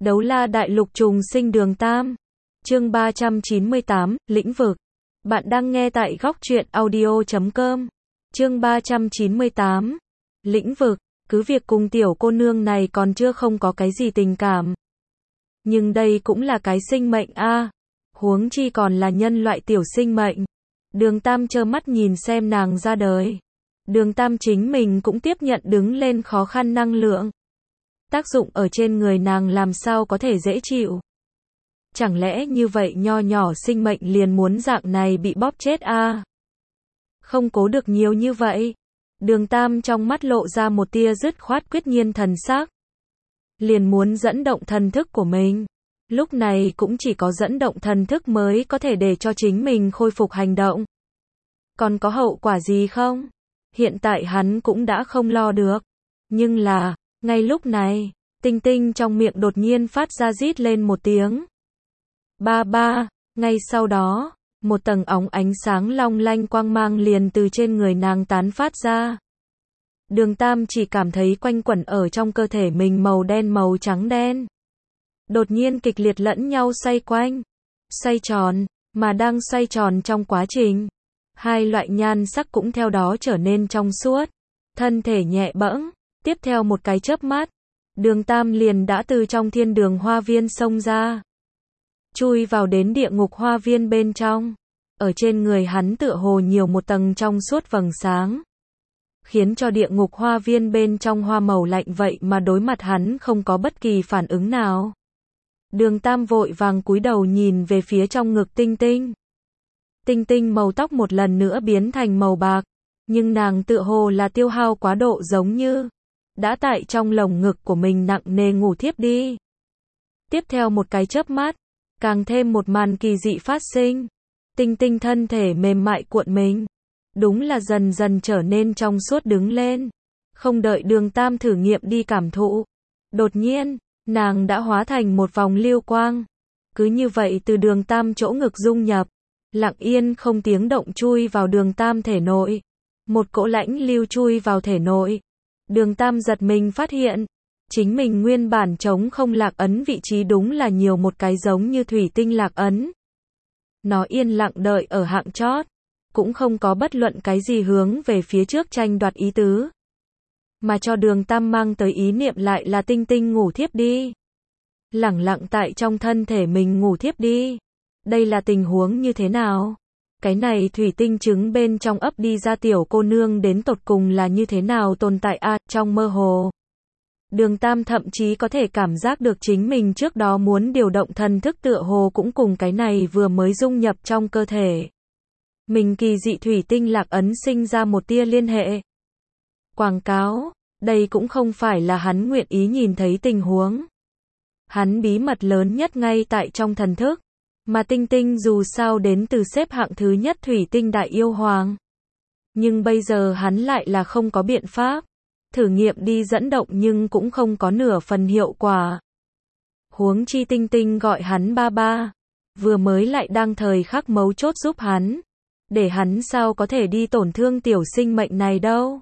Đấu la đại lục trùng sinh đường Tam. Chương 398, lĩnh vực. Bạn đang nghe tại góc truyện audio.com. Chương 398, lĩnh vực. Cứ việc cùng tiểu cô nương này còn chưa không có cái gì tình cảm. Nhưng đây cũng là cái sinh mệnh a, huống chi còn là nhân loại tiểu sinh mệnh. Đường Tam trơ mắt nhìn xem nàng ra đời. Đường Tam chính mình cũng tiếp nhận đứng lên khó khăn năng lượng. Tác dụng ở trên người nàng làm sao có thể dễ chịu. Chẳng lẽ như vậy nho nhỏ sinh mệnh liền muốn dạng này bị bóp chết a? Không cố được nhiều như vậy. Đường Tam trong mắt lộ ra một tia dứt khoát quyết nhiên thần sắc. Liền muốn dẫn động thần thức của mình. Lúc này cũng chỉ có dẫn động thần thức mới có thể để cho chính mình khôi phục hành động. Còn có hậu quả gì không? Hiện tại hắn cũng đã không lo được. Nhưng là, ngay lúc này, Tinh Tinh trong miệng đột nhiên phát ra rít lên một tiếng. Ba ba, ngay sau đó, một tầng óng ánh sáng long lanh quang mang liền từ trên người nàng tán phát ra. Đường Tam chỉ cảm thấy quanh quẩn ở trong cơ thể mình màu đen màu trắng đen. Đột nhiên kịch liệt lẫn nhau xoay quanh, xoay tròn, mà đang xoay tròn trong quá trình. Hai loại nhan sắc cũng theo đó trở nên trong suốt, thân thể nhẹ bẫng, tiếp theo một cái chớp mắt, Đường Tam liền đã từ trong thiên đường hoa viên xông ra. Chui vào đến địa ngục hoa viên bên trong, ở trên người hắn tựa hồ nhiều một tầng trong suốt vầng sáng. Khiến cho địa ngục hoa viên bên trong hoa màu lạnh vậy mà đối mặt hắn không có bất kỳ phản ứng nào. Đường Tam vội vàng cúi đầu nhìn về phía trong ngực Tinh Tinh. Tinh Tinh màu tóc một lần nữa biến thành màu bạc, nhưng nàng tựa hồ là tiêu hao quá độ giống như đã tại trong lồng ngực của mình nặng nề ngủ thiếp đi. Tiếp theo một cái chớp mắt, càng thêm một màn kỳ dị phát sinh. Tinh Tinh thân thể mềm mại cuộn mình, đúng là dần dần trở nên trong suốt đứng lên. Không đợi Đường Tam thử nghiệm đi cảm thụ, đột nhiên, nàng đã hóa thành một vòng lưu quang. Cứ như vậy từ Đường Tam chỗ ngực dung nhập, lặng yên không tiếng động chui vào Đường Tam thể nội. Một cỗ lãnh lưu chui vào thể nội. Đường Tam giật mình phát hiện, chính mình nguyên bản trống không lạc ấn vị trí đúng là nhiều một cái giống như thủy tinh lạc ấn. Nó yên lặng đợi ở hạng chót, cũng không có bất luận cái gì hướng về phía trước tranh đoạt ý tứ. Mà cho Đường Tam mang tới ý niệm lại là Tinh Tinh ngủ thiếp đi. Lẳng lặng tại trong thân thể mình ngủ thiếp đi. Đây là tình huống như thế nào? Cái này thủy tinh trứng bên trong ấp đi ra tiểu cô nương đến tột cùng là như thế nào tồn tại a? Trong mơ hồ, Đường Tam thậm chí có thể cảm giác được chính mình trước đó muốn điều động thần thức tựa hồ cũng cùng cái này vừa mới dung nhập trong cơ thể. Mình kỳ dị thủy tinh lạc ấn sinh ra một tia liên hệ. Quảng cáo, đây cũng không phải là hắn nguyện ý nhìn thấy tình huống. Hắn bí mật lớn nhất ngay tại trong thần thức. Mà Tinh Tinh dù sao đến từ xếp hạng thứ nhất thủy tinh đại yêu hoàng. Nhưng bây giờ hắn lại là không có biện pháp. Thử nghiệm đi dẫn động nhưng cũng không có nửa phần hiệu quả. Huống chi Tinh Tinh gọi hắn ba ba. Vừa mới lại đang thời khắc mấu chốt giúp hắn. Để hắn sao có thể đi tổn thương tiểu sinh mệnh này đâu.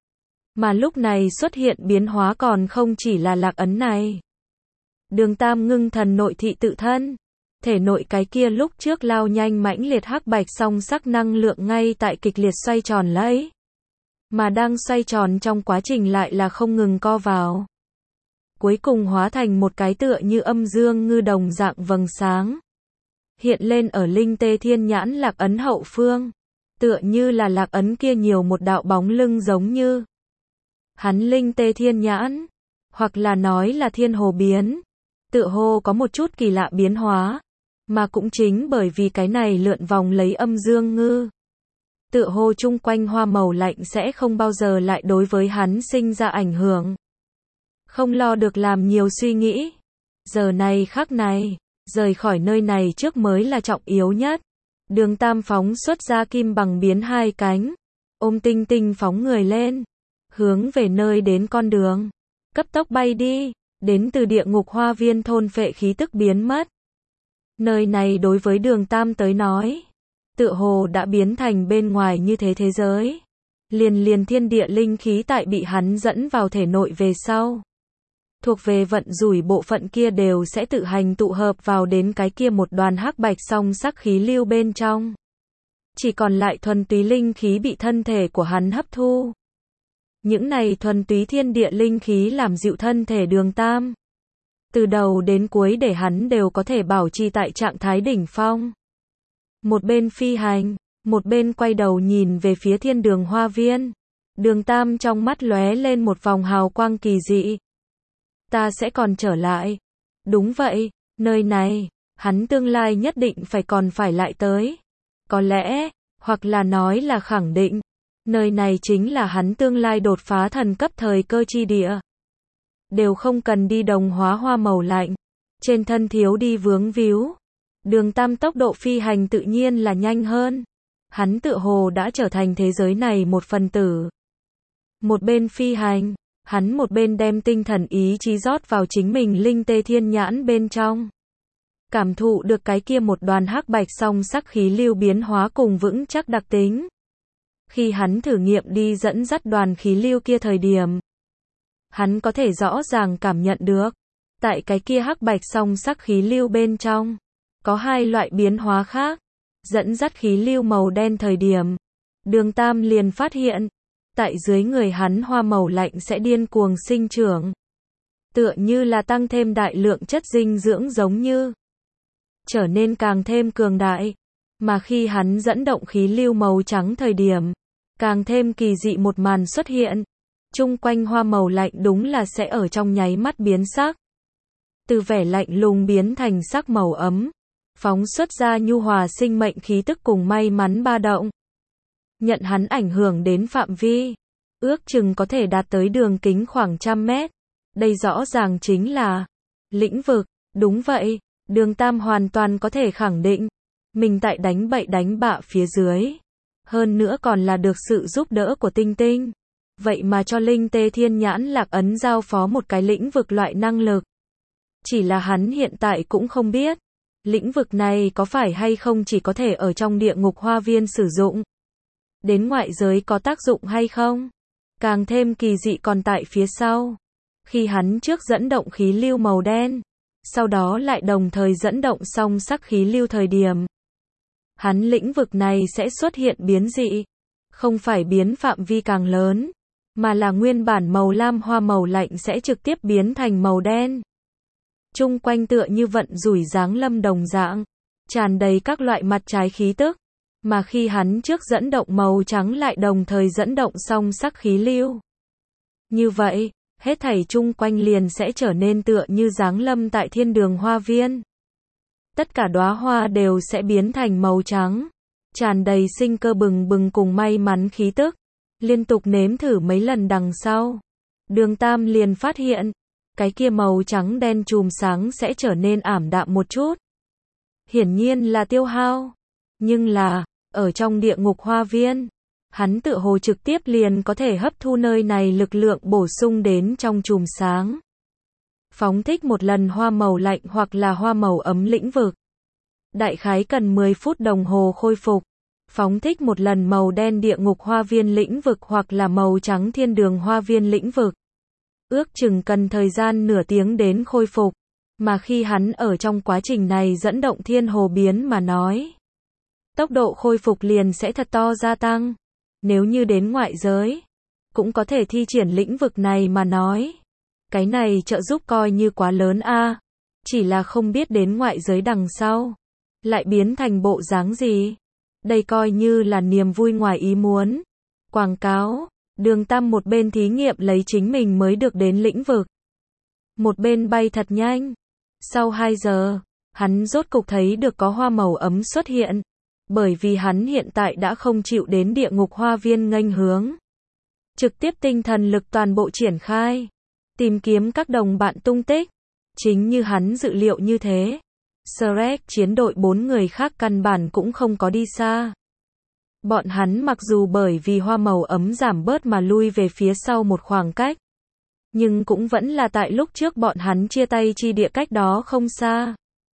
Mà lúc này xuất hiện biến hóa còn không chỉ là lạc ấn này. Đường Tam ngưng thần nội thị tự thân. Thể nội cái kia lúc trước lao nhanh mãnh liệt hắc bạch song sắc năng lượng ngay tại kịch liệt xoay tròn lấy. Mà đang xoay tròn trong quá trình lại là không ngừng co vào. Cuối cùng hóa thành một cái tựa như âm dương ngư đồng dạng vầng sáng. Hiện lên ở linh tê thiên nhãn lạc ấn hậu phương. Tựa như là lạc ấn kia nhiều một đạo bóng lưng giống như. Hắn linh tê thiên nhãn. Hoặc là nói là thiên hồ biến. Tựa hồ có một chút kỳ lạ biến hóa. Mà cũng chính bởi vì cái này lượn vòng lấy âm dương ngư. Tựa hồ chung quanh hoa màu lạnh sẽ không bao giờ lại đối với hắn sinh ra ảnh hưởng. Không lo được làm nhiều suy nghĩ. Giờ này khắc này, rời khỏi nơi này trước mới là trọng yếu nhất. Đường Tam phóng xuất ra kim bằng biến hai cánh. Ôm Tinh Tinh phóng người lên. Hướng về nơi đến con đường. Cấp tốc bay đi. Đến từ địa ngục hoa viên thôn phệ khí tức biến mất. Nơi này đối với Đường Tam tới nói, tựa hồ đã biến thành bên ngoài như thế thế giới. Liền thiên địa linh khí tại bị hắn dẫn vào thể nội về sau. thuộc về vận rủi bộ phận kia đều sẽ tự hành tụ hợp vào đến cái kia một đoàn hắc bạch song sắc khí lưu bên trong. Chỉ còn lại thuần túy linh khí bị thân thể của hắn hấp thu. Những này thuần túy thiên địa linh khí làm dịu thân thể Đường Tam. Từ đầu đến cuối để hắn đều có thể bảo trì tại trạng thái đỉnh phong. Một bên phi hành, một bên quay đầu nhìn về phía Thiên Đường Hoa Viên. Đường Tam trong mắt lóe lên một vòng hào quang kỳ dị. Ta sẽ còn trở lại. Đúng vậy, nơi này, hắn tương lai nhất định còn phải lại tới. Có lẽ, hoặc là nói là khẳng định, nơi này chính là hắn tương lai đột phá thần cấp thời cơ chi địa. Đều không cần đi đồng hóa hoa màu lạnh, trên thân thiếu đi vướng víu. Đường Tam tốc độ phi hành tự nhiên là nhanh hơn. Hắn tựa hồ đã trở thành thế giới này một phần tử. Một bên phi hành, hắn một bên đem tinh thần ý chí rót vào chính mình linh tê thiên nhãn bên trong. Cảm thụ được cái kia một đoàn hắc bạch song sắc khí lưu biến hóa cùng vững chắc đặc tính. Khi hắn thử nghiệm đi dẫn dắt đoàn khí lưu kia thời điểm, hắn có thể rõ ràng cảm nhận được, tại cái kia hắc bạch song sắc khí lưu bên trong, có hai loại biến hóa khác. Dẫn dắt khí lưu màu đen thời điểm, Đường Tam liền phát hiện, tại dưới người hắn hoa màu lạnh sẽ điên cuồng sinh trưởng. Tựa như là tăng thêm đại lượng chất dinh dưỡng giống như, trở nên càng thêm cường đại. Mà khi hắn dẫn động khí lưu màu trắng thời điểm, càng thêm kỳ dị một màn xuất hiện. Chung quanh hoa màu lạnh đúng là sẽ ở trong nháy mắt biến sắc. Từ vẻ lạnh lùng biến thành sắc màu ấm, phóng xuất ra nhu hòa sinh mệnh khí tức cùng may mắn ba động. Nhận hắn ảnh hưởng đến phạm vi, ước chừng có thể đạt tới đường kính khoảng 100 mét. Đây rõ ràng chính là lĩnh vực. Đúng vậy, Đường Tam hoàn toàn có thể khẳng định, mình tại đánh bậy đánh bạ phía dưới. Hơn nữa còn là được sự giúp đỡ của Tinh Tinh. Vậy mà cho linh tê thiên nhãn lạc ấn giao phó một cái lĩnh vực loại năng lực. Chỉ là hắn hiện tại cũng không biết, lĩnh vực này có phải hay không chỉ có thể ở trong địa ngục hoa viên sử dụng. Đến ngoại giới có tác dụng hay không? Càng thêm kỳ dị còn tại phía sau. Khi hắn trước dẫn động khí lưu màu đen, sau đó lại đồng thời dẫn động song sắc khí lưu thời điểm, hắn lĩnh vực này sẽ xuất hiện biến dị. Không phải biến phạm vi càng lớn, mà là nguyên bản màu lam hoa màu lạnh sẽ trực tiếp biến thành màu đen. Chung quanh tựa như vận rủi giáng lâm đồng dạng, tràn đầy các loại mặt trái khí tức. Mà khi hắn trước dẫn động màu trắng lại đồng thời dẫn động song sắc khí lưu. Như vậy, hết thảy chung quanh liền sẽ trở nên tựa như giáng lâm tại Thiên Đường Hoa Viên. Tất cả đóa hoa đều sẽ biến thành màu trắng, tràn đầy sinh cơ bừng bừng cùng may mắn khí tức. Liên tục nếm thử mấy lần đằng sau, Đường Tam liền phát hiện, cái kia màu trắng đen chùm sáng sẽ trở nên ảm đạm một chút. Hiển nhiên là tiêu hao. Nhưng là, ở trong địa ngục hoa viên, hắn tựa hồ trực tiếp liền có thể hấp thu nơi này lực lượng bổ sung đến trong chùm sáng. Phóng thích một lần hoa màu lạnh hoặc là hoa màu ấm lĩnh vực. Đại khái cần 10 phút đồng hồ khôi phục. Phóng thích một lần màu đen địa ngục hoa viên lĩnh vực hoặc là màu trắng thiên đường hoa viên lĩnh vực. Ước chừng cần thời gian nửa tiếng đến khôi phục. Mà khi hắn ở trong quá trình này dẫn động thiên hồ biến mà nói, tốc độ khôi phục liền sẽ thật to gia tăng. Nếu như đến ngoại giới, cũng có thể thi triển lĩnh vực này mà nói, cái này trợ giúp coi như quá lớn a. Chỉ là không biết đến ngoại giới đằng sau, lại biến thành bộ dáng gì. Đây coi như là niềm vui ngoài ý muốn. Quảng cáo, Đường Tam một bên thí nghiệm lấy chính mình mới được đến lĩnh vực, một bên bay thật nhanh. Sau 2 giờ, hắn rốt cục thấy được có hoa màu ấm xuất hiện. Bởi vì hắn hiện tại đã không chịu đến địa ngục hoa viên nghênh hướng. Trực tiếp tinh thần lực toàn bộ triển khai, tìm kiếm các đồng bạn tung tích. Chính như hắn dự liệu như thế, Shrek chiến đội 4 người khác căn bản cũng không có đi xa. Bọn hắn mặc dù bởi vì hoa màu ấm giảm bớt mà lui về phía sau một khoảng cách, nhưng cũng vẫn là tại lúc trước bọn hắn chia tay chi địa cách đó không xa.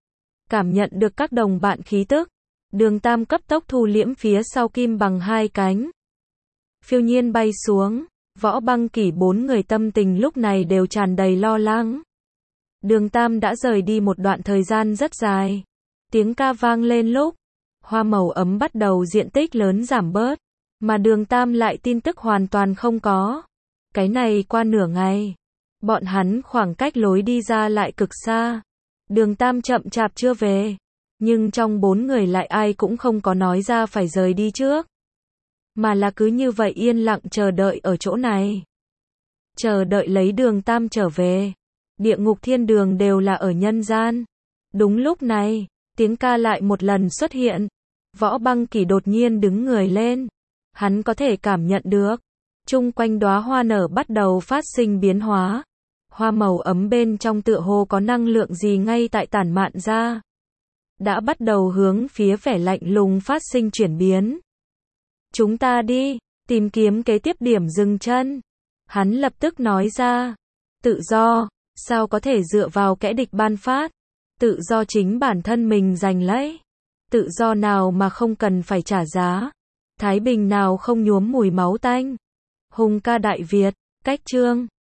Cảm nhận được các đồng bạn khí tức, Đường Tam cấp tốc thu liễm phía sau kim bằng 2 cánh. Phiêu nhiên bay xuống, Võ Băng Kỷ bốn người tâm tình lúc này đều tràn đầy lo lắng. Đường Tam đã rời đi một đoạn thời gian rất dài. Tiếng ca vang lên lúc hoa màu ấm bắt đầu diện tích lớn giảm bớt, mà Đường Tam lại tin tức hoàn toàn không có. Cái này qua nửa ngày, bọn hắn khoảng cách lối đi ra lại cực xa. Đường Tam chậm chạp chưa về, nhưng trong bốn người lại ai cũng không có nói ra phải rời đi trước, mà là cứ như vậy yên lặng chờ đợi ở chỗ này. Chờ đợi lấy Đường Tam trở về. Địa ngục thiên đường đều là ở nhân gian. Đúng lúc này, tiếng ca lại một lần xuất hiện. Võ Băng Kỷ đột nhiên đứng người lên. Hắn có thể cảm nhận được, chung quanh đóa hoa nở bắt đầu phát sinh biến hóa. Hoa màu ấm bên trong tựa hồ có năng lượng gì ngay tại tản mạn ra, đã bắt đầu hướng phía vẻ lạnh lùng phát sinh chuyển biến. Chúng ta đi, tìm kiếm kế tiếp điểm dừng chân. Hắn lập tức nói ra, tự do, sao có thể dựa vào kẻ địch ban phát, tự do chính bản thân mình giành lấy. Tự do nào mà không cần phải trả giá, thái bình nào không nhuốm mùi máu tanh. Hùng ca Đại Việt, cách chương